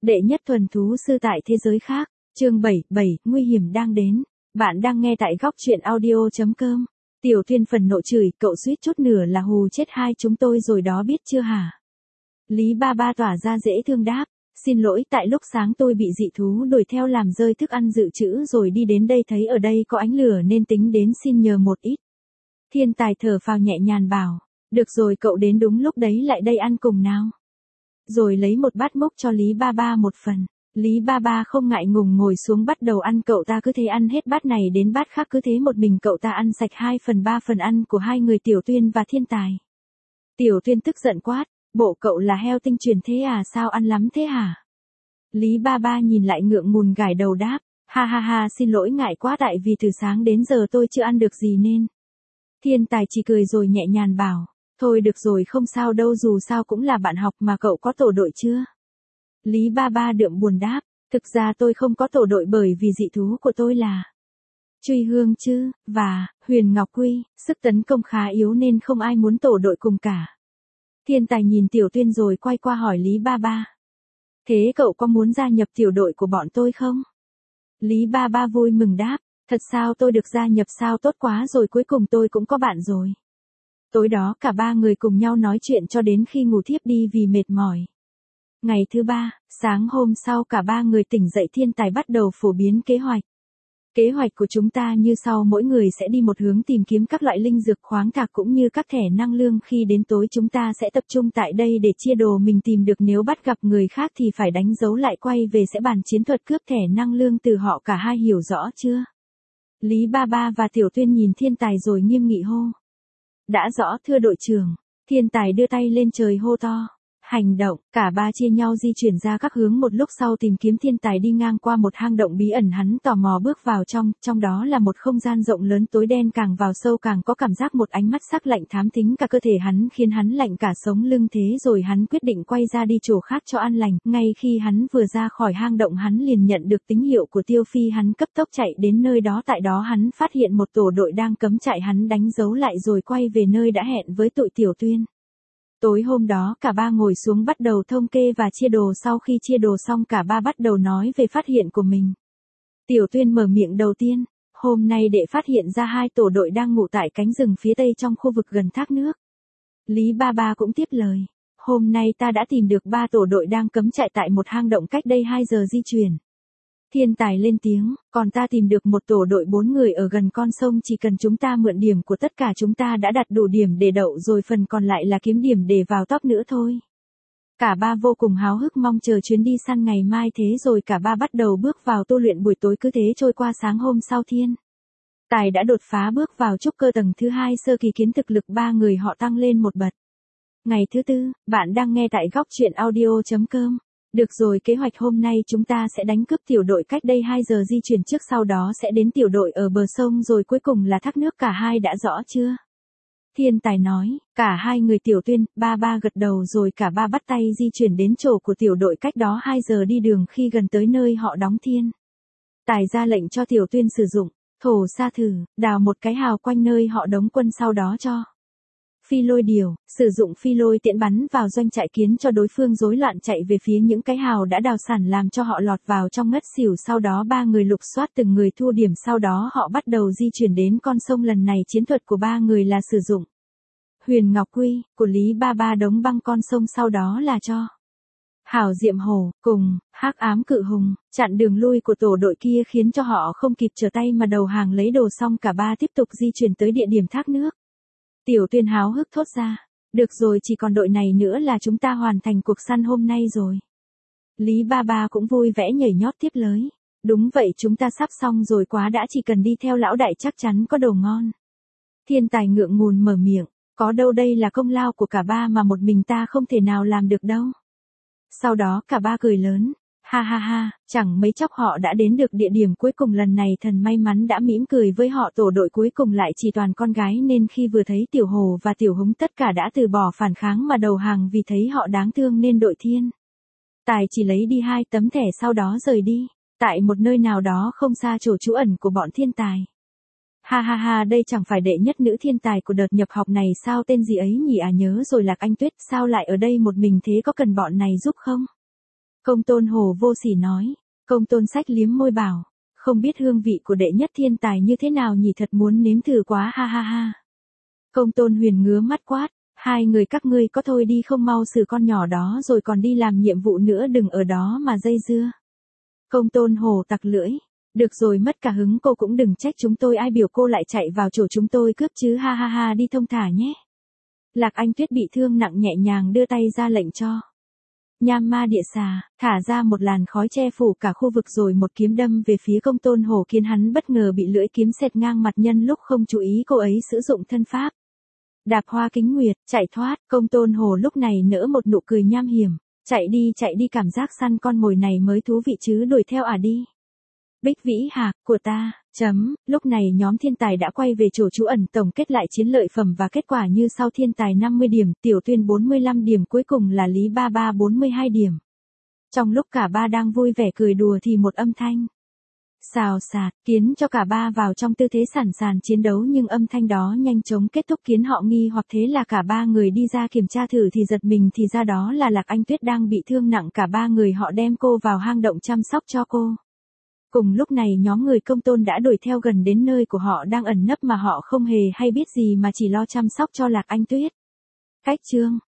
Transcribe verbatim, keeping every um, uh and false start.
Đệ nhất thuần thú sư tại thế giới khác, chương bảy, bảy, nguy hiểm đang đến. Bạn đang nghe tại góc truyện audio.com. Tiểu Tuyên phần nộ chửi, cậu suýt chút nửa là hù chết hai chúng tôi rồi đó biết chưa hả? Lý Ba Ba tỏa ra dễ thương đáp, xin lỗi tại lúc sáng tôi bị dị thú đuổi theo làm rơi thức ăn dự trữ rồi đi đến đây thấy ở đây có ánh lửa nên tính đến xin nhờ một ít. Thiên Tài thở phào nhẹ nhàng bảo, được rồi cậu đến đúng lúc đấy lại đây ăn cùng nào. Rồi lấy một bát múc cho Lý Ba Ba một phần. Lý Ba Ba không ngại ngùng ngồi xuống bắt đầu ăn, cậu ta cứ thế ăn hết bát này đến bát khác, cứ thế một mình cậu ta ăn sạch hai phần ba phần ăn của hai người Tiểu Tuyên và Thiên Tài. Tiểu Tuyên tức giận quát, bộ cậu là heo tinh truyền thế à, sao ăn lắm thế hả? Lý Ba Ba nhìn lại ngượng ngùng gãi đầu đáp, ha ha ha xin lỗi ngại quá tại vì từ sáng đến giờ tôi chưa ăn được gì nên. Thiên Tài chỉ cười rồi nhẹ nhàng bảo, thôi được rồi không sao đâu dù sao cũng là bạn học mà, cậu có tổ đội chưa? Lý Ba Ba đượm buồn đáp, thực ra tôi không có tổ đội bởi vì dị thú của tôi là Truy Hương chứ, và Huyền Ngọc Quy, sức tấn công khá yếu nên không ai muốn tổ đội cùng cả. Thiên Tài nhìn Tiểu Tuyên rồi quay qua hỏi Lý Ba Ba. Thế cậu có muốn gia nhập tiểu đội của bọn tôi không? Lý Ba Ba vui mừng đáp, thật sao tôi được gia nhập sao, tốt quá rồi, cuối cùng tôi cũng có bạn rồi. Tối đó cả ba người cùng nhau nói chuyện cho đến khi ngủ thiếp đi vì mệt mỏi. Ngày thứ ba, sáng hôm sau cả ba người tỉnh dậy, Thiên Tài bắt đầu phổ biến kế hoạch. Kế hoạch của chúng ta như sau, mỗi người sẽ đi một hướng tìm kiếm các loại linh dược khoáng thạch cũng như các thẻ năng lượng, khi đến tối chúng ta sẽ tập trung tại đây để chia đồ mình tìm được, nếu bắt gặp người khác thì phải đánh dấu lại quay về sẽ bàn chiến thuật cướp thẻ năng lượng từ họ, cả hai hiểu rõ chưa? Lý Ba Ba và Tiểu Tuyên nhìn Thiên Tài rồi nghiêm nghị hô. Đã rõ thưa đội trưởng. Thiên Tài đưa tay lên trời hô to. Hành động, cả ba chia nhau di chuyển ra các hướng, một lúc sau tìm kiếm. Thiên Tài đi ngang qua một hang động bí ẩn, hắn tò mò bước vào trong, trong đó là một không gian rộng lớn tối đen, càng vào sâu càng có cảm giác một ánh mắt sắc lạnh thám thính cả cơ thể hắn, khiến hắn lạnh cả sống lưng. Thế rồi hắn quyết định quay ra đi chỗ khác cho an lành. Ngay khi hắn vừa ra khỏi hang động hắn liền nhận được tín hiệu của Tiêu Phi, hắn cấp tốc chạy đến nơi đó, tại đó hắn phát hiện một tổ đội đang cấm chạy, hắn đánh dấu lại rồi quay về nơi đã hẹn với tụi Tiểu Tuyên. Tối hôm đó cả ba ngồi xuống bắt đầu thống kê và chia đồ, sau khi chia đồ xong cả ba bắt đầu nói về phát hiện của mình. Tiểu Tuyên mở miệng đầu tiên, hôm nay đệ phát hiện ra hai tổ đội đang ngủ tại cánh rừng phía tây trong khu vực gần thác nước. Lý Ba Ba cũng tiếp lời, hôm nay ta đã tìm được ba tổ đội đang cấm chạy tại một hang động cách đây hai giờ di chuyển. Thiên Tài lên tiếng, còn ta tìm được một tổ đội bốn người ở gần con sông, chỉ cần chúng ta mượn điểm của tất cả chúng ta đã đạt đủ điểm để đậu rồi, phần còn lại là kiếm điểm để vào top nữa thôi. Cả ba vô cùng háo hức mong chờ chuyến đi săn ngày mai, thế rồi cả ba bắt đầu bước vào tu luyện. Buổi tối cứ thế trôi qua, sáng hôm sau Thiên Tài đã đột phá bước vào trúc cơ tầng thứ hai sơ kỳ, khiến thực lực ba người họ tăng lên một bậc. Ngày thứ tư, bạn đang nghe tại góc truyện audio.com. Được rồi, kế hoạch hôm nay chúng ta sẽ đánh cướp tiểu đội cách đây hai giờ di chuyển trước, sau đó sẽ đến tiểu đội ở bờ sông, rồi cuối cùng là thác nước, cả hai đã rõ chưa? Thiên Tài nói, cả hai người Tiểu Tuyên, Ba Ba gật đầu rồi cả ba bắt tay di chuyển đến chỗ của tiểu đội cách đó hai giờ đi đường. Khi gần tới nơi họ đóng, Thiên Tài ra lệnh cho Tiểu Tuyên sử dụng thổ sa thử, đào một cái hào quanh nơi họ đóng quân, sau đó cho phi lôi điều, sử dụng phi lôi tiễn bắn vào doanh trại khiến cho đối phương rối loạn chạy về phía những cái hào đã đào sẵn, làm cho họ lọt vào trong ngất xỉu. Sau đó ba người lục soát từng người thu điểm, sau đó họ bắt đầu di chuyển đến con sông. Lần này chiến thuật của ba người là sử dụng Huyền Ngọc Quy, của Lý Ba Ba đóng băng con sông, sau đó là cho Hảo Diệm Hổ, cùng Hắc Ám Cự Hùng, chặn đường lui của tổ đội kia khiến cho họ không kịp trở tay mà đầu hàng lấy đồ. Xong cả ba tiếp tục di chuyển tới địa điểm thác nước. Tiểu Tuyên háo hức thốt ra, được rồi, chỉ còn đội này nữa là chúng ta hoàn thành cuộc săn hôm nay rồi. Lý Ba Ba cũng vui vẻ nhảy nhót tiếp lời, đúng vậy, chúng ta sắp xong rồi quá đã, chỉ cần đi theo lão đại chắc chắn có đồ ngon. Thiên Tài ngượng ngùng mở miệng, có đâu, đây là công lao của cả ba mà một mình ta không thể nào làm được đâu. Sau đó cả ba cười lớn, ha ha ha, chẳng mấy chốc họ đã đến được địa điểm cuối cùng. Lần này thần may mắn đã mỉm cười với họ, tổ đội cuối cùng lại chỉ toàn con gái nên khi vừa thấy Tiểu Hồ và Tiểu Húng tất cả đã từ bỏ phản kháng mà đầu hàng, vì thấy họ đáng thương nên đội Thiên Tài chỉ lấy đi hai tấm thẻ sau đó rời đi, tại một nơi nào đó không xa chỗ trú ẩn của bọn Thiên Tài. Ha ha ha, đây chẳng phải đệ nhất nữ thiên tài của đợt nhập học này sao, tên gì ấy nhỉ, à nhớ rồi, Lạc Anh Tuyết, sao lại ở đây một mình thế, có cần bọn này giúp không? Công Tôn Hồ vô sỉ nói. Công Tôn Sách liếm môi bảo. Không biết hương vị của đệ nhất thiên tài như thế nào nhỉ, thật muốn nếm thử quá ha ha ha. Công Tôn Huyền ngứa mắt quát. Hai người các ngươi có thôi đi không, mau xử con nhỏ đó rồi còn đi làm nhiệm vụ nữa, đừng ở đó mà dây dưa. Công Tôn Hồ tặc lưỡi. Được rồi, mất cả hứng, cô cũng đừng trách chúng tôi, ai biểu cô lại chạy vào chỗ chúng tôi cướp chứ, ha ha ha, đi thông thả nhé. Lạc Anh Tuyết bị thương nặng nhẹ nhàng đưa tay ra lệnh cho Nham Ma Địa Xà thả ra một làn khói che phủ cả khu vực, rồi một kiếm đâm về phía Công Tôn Hồ, khiến hắn bất ngờ bị lưỡi kiếm xẹt ngang mặt, nhân lúc không chú ý cô ấy sử dụng thân pháp Đạp Hoa Kính Nguyệt, chạy thoát. Công Tôn Hồ lúc này nở một nụ cười nham hiểm. Chạy đi, chạy đi, cảm giác săn con mồi này mới thú vị chứ, đuổi theo à đi. Bích Vĩ Hạc, của ta, chấm, lúc này nhóm thiên tài đã quay về chỗ trú ẩn, tổng kết lại chiến lợi phẩm và kết quả như sau: thiên tài năm mươi điểm, Tiểu Tuyên bốn mươi lăm điểm, cuối cùng là Lý Ba Ba bốn mươi hai điểm. Trong lúc cả ba đang vui vẻ cười đùa thì một âm thanh xào xạc khiến cho cả ba vào trong tư thế sẵn sàng chiến đấu, nhưng âm thanh đó nhanh chóng kết thúc khiến họ nghi hoặc, thế là cả ba người đi ra kiểm tra thử thì giật mình, thì ra đó là Lạc Anh Tuyết đang bị thương nặng. Cả ba người họ đem cô vào hang động chăm sóc cho cô. Cùng lúc này nhóm người Công Tôn đã đuổi theo gần đến nơi của họ đang ẩn nấp, mà họ không hề hay biết gì mà chỉ lo chăm sóc cho Lạc Anh Tuyết. Cách chương